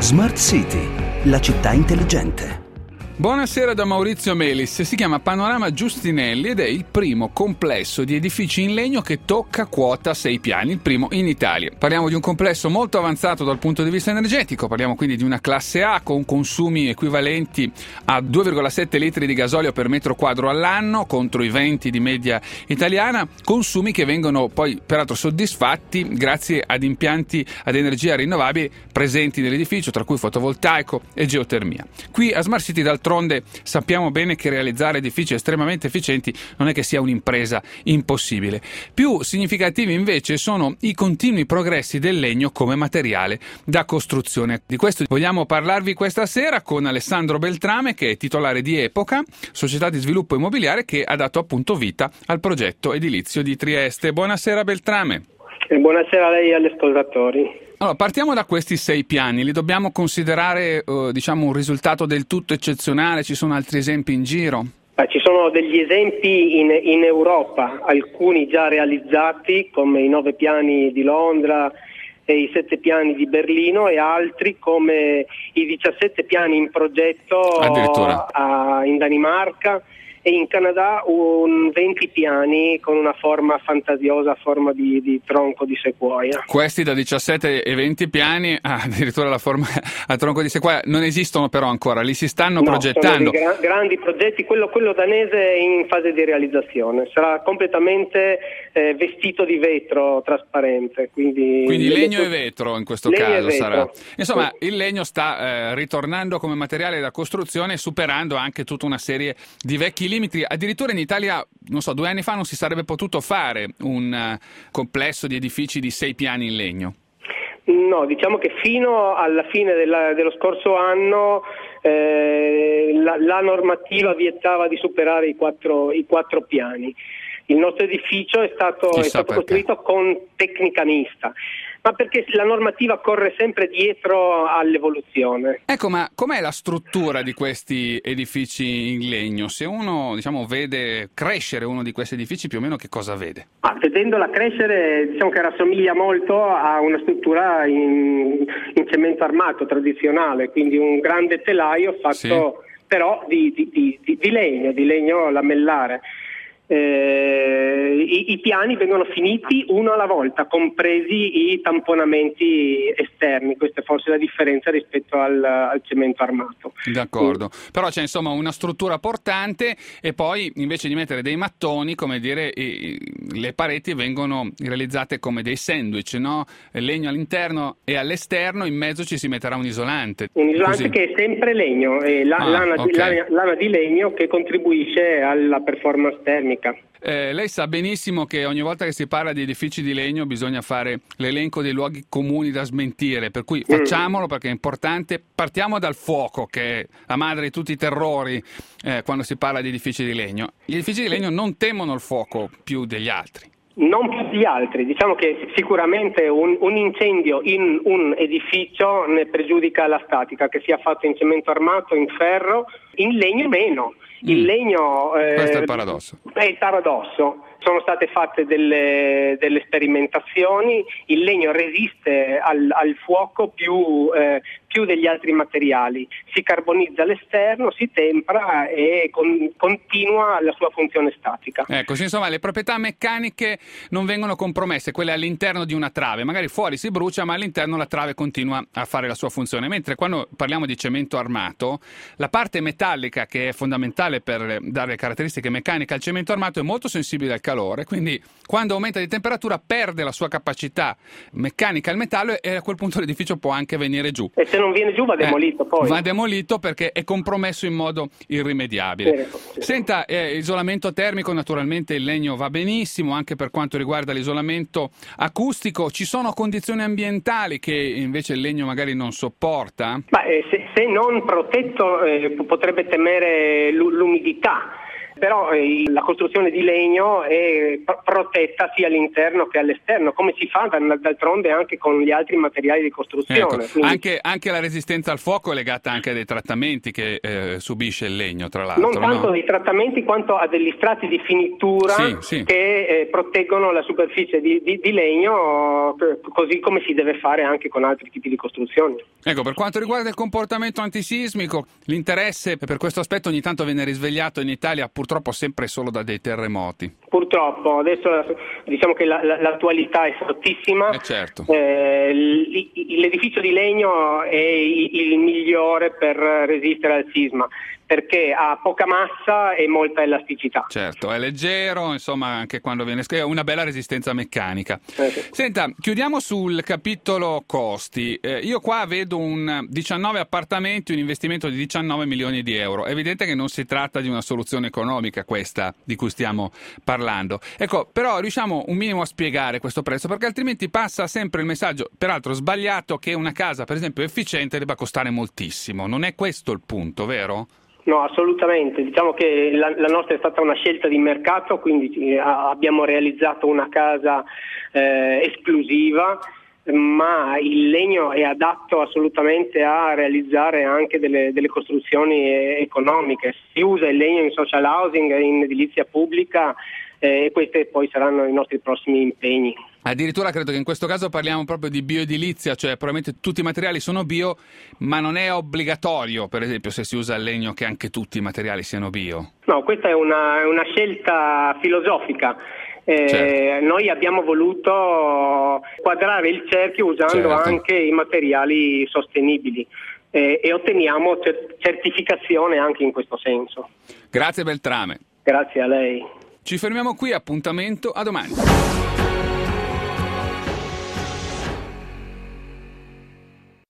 Smart City, la città intelligente. Buonasera da Maurizio Melis. Si chiama Panorama Giustinelli ed è il primo complesso di edifici in legno che tocca quota 6 piani, il primo in Italia. Parliamo di un complesso molto avanzato dal punto di vista energetico, parliamo quindi di una classe A con consumi equivalenti a 2,7 litri di gasolio per metro quadro all'anno contro i 20 di media italiana, consumi che vengono poi peraltro soddisfatti grazie ad impianti ad energia rinnovabile presenti nell'edificio, tra cui fotovoltaico e geotermia. Qui a Smart City d'altronde sappiamo bene che realizzare edifici estremamente efficienti non è che sia un'impresa impossibile. Più significativi invece sono i continui progressi del legno come materiale da costruzione. Di questo vogliamo parlarvi questa sera con Alessandro Beltrame, che è titolare di Epoca, società di sviluppo immobiliare che ha dato appunto vita al progetto edilizio di Trieste. Buonasera Beltrame. E buonasera a lei e agli ascoltatori. Allora, partiamo da questi 6 piani, li dobbiamo considerare un risultato del tutto eccezionale? Ci sono altri esempi in giro? Ci sono degli esempi in Europa, alcuni già realizzati come i 9 piani di Londra e i 7 piani di Berlino, e altri come i 17 piani in progetto in Danimarca, e in Canada 20 piani con una forma fantasiosa, forma di tronco di sequoia. Questi da 17 e 20 piani, addirittura la forma a tronco di sequoia, non esistono però ancora, li si stanno progettando. Sono dei grandi progetti, quello danese è in fase di realizzazione, sarà completamente vestito di vetro trasparente. Quindi legno e vetro in questo caso sarà. Insomma, il legno sta ritornando come materiale da costruzione, superando anche tutta una serie di vecchi limiti. Addirittura in Italia, 2 anni fa non si sarebbe potuto fare un complesso di edifici di 6 piani in legno. No, diciamo che fino alla fine dello scorso anno la normativa vietava di superare i quattro piani. Il nostro edificio è stato costruito con tecnica mista, ma perché la normativa corre sempre dietro all'evoluzione. Ecco, ma com'è la struttura di questi edifici in legno? Se uno, vede crescere uno di questi edifici, più o meno che cosa vede? Vedendola crescere, che rassomiglia molto a una struttura in cemento armato tradizionale, quindi un grande telaio fatto però di legno lamellare. I piani vengono finiti uno alla volta, compresi i tamponamenti esterni. Questa è forse la differenza rispetto al cemento armato. D'accordo, però c'è una struttura portante, e poi invece di mettere dei mattoni, le pareti vengono realizzate come dei sandwich, no? Legno all'interno e all'esterno, in mezzo ci si metterà un isolante. Un isolante che è sempre legno, lana di legno, che contribuisce alla performance termica. Lei sa benissimo che ogni volta che si parla di edifici di legno bisogna fare l'elenco dei luoghi comuni da smentire, per cui facciamolo perché è importante. Partiamo dal fuoco, che è la madre di tutti i terrori quando si parla di edifici di legno. Gli edifici di legno non temono il fuoco più degli altri. Non più di altri, diciamo che sicuramente un incendio in un edificio ne pregiudica la statica, che sia fatto in cemento armato, in ferro, in legno meno. Il legno... Questo è il paradosso. È il paradosso. Sono state fatte delle sperimentazioni, il legno resiste al fuoco più degli altri materiali, si carbonizza all'esterno, si tempera e continua la sua funzione statica. Ecco, le proprietà meccaniche non vengono compromesse, quelle all'interno di una trave, magari fuori si brucia ma all'interno la trave continua a fare la sua funzione, mentre quando parliamo di cemento armato, la parte metallica, che è fondamentale per dare caratteristiche meccaniche al cemento armato, è molto sensibile al calore, quindi quando aumenta di temperatura perde la sua capacità meccanica al metallo, e a quel punto l'edificio può anche venire giù. E se non viene giù va demolito poi. Va demolito perché è compromesso in modo irrimediabile. Senta, isolamento termico, naturalmente il legno va benissimo, anche per quanto riguarda l'isolamento acustico. Ci sono condizioni ambientali che invece il legno magari non sopporta? Se non protetto potrebbe temere l'umidità. però la costruzione di legno è protetta sia all'interno che all'esterno, come si fa d'altronde anche con gli altri materiali di costruzione. Ecco, anche la resistenza al fuoco è legata anche a dei trattamenti che subisce il legno, tra l'altro. Non tanto dei trattamenti quanto a degli strati di finitura che proteggono la superficie di legno, così come si deve fare anche con altri tipi di costruzioni. Ecco, per quanto riguarda il comportamento antisismico, l'interesse per questo aspetto ogni tanto viene risvegliato in Italia, purtroppo sempre solo da dei terremoti. Purtroppo, adesso diciamo che l'attualità è fortissima. Certo. L'edificio di legno è il migliore per resistere al sisma, perché ha poca massa e molta elasticità. Certo, è leggero, insomma, anche quando viene scritto, una bella resistenza meccanica. Senta, chiudiamo sul capitolo costi. Io qua vedo 19 appartamenti, un investimento di 19 milioni di euro. È evidente che non si tratta di una soluzione economica questa di cui stiamo parlando. Ecco, però riusciamo un minimo a spiegare questo prezzo, perché altrimenti passa sempre il messaggio, peraltro sbagliato, che una casa, per esempio, efficiente debba costare moltissimo. Non è questo il punto, vero? No, assolutamente. Diciamo che la nostra è stata una scelta di mercato, quindi abbiamo realizzato una casa esclusiva, ma il legno è adatto assolutamente a realizzare anche delle costruzioni economiche. Si usa il legno in social housing, in edilizia pubblica, e questi poi saranno i nostri prossimi impegni. Addirittura credo che in questo caso parliamo proprio di bioedilizia, cioè probabilmente tutti i materiali sono bio, ma non è obbligatorio, per esempio, se si usa il legno, che anche tutti i materiali siano bio. No, questa è una scelta filosofica. Certo. Noi abbiamo voluto quadrare il cerchio usando anche i materiali sostenibili e otteniamo certificazione anche in questo senso. Grazie Beltrame. Grazie a lei. Ci fermiamo qui, appuntamento a domani.